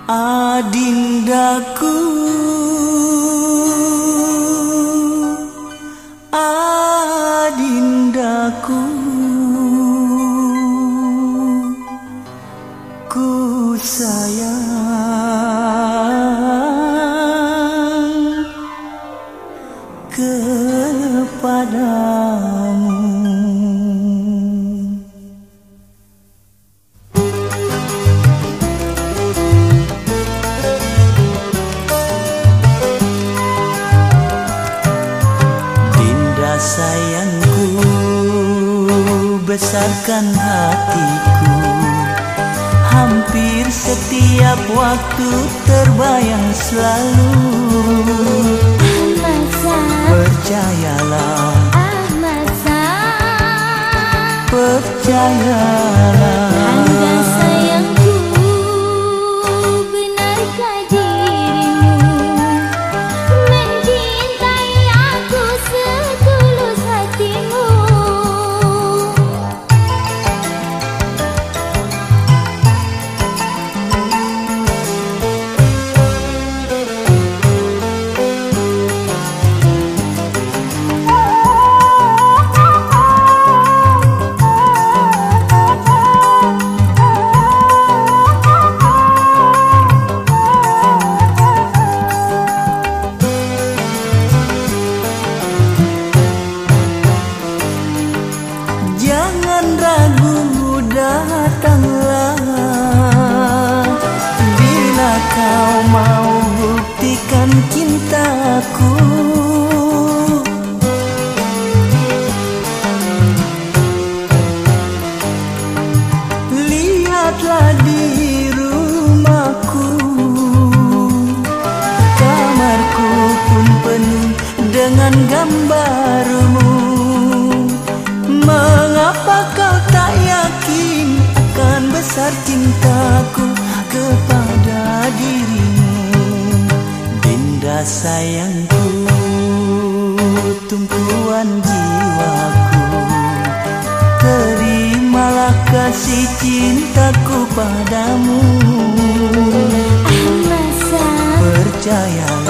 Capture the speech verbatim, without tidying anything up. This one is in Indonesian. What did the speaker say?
Adindaku, adindaku, ku sayang kepadamu. Sayangku, besarkan hatiku, hampir setiap waktu terbayang selalu. Percayalah, percayalah. Anda sayangku, benarkah dirimu mencintai aku setulus hatimu? Jangan ragu, datanglah bila kau mau buktikan cintaku. Lihatlah di rumahku, kamarku pun penuh dengan gambarmu. Mengapa kau tak yakin akan besar cintaku kepada dirimu? Dinda sayangku, tumpuan jiwaku, terimalah kasih cintaku padamu. Masa percayalah.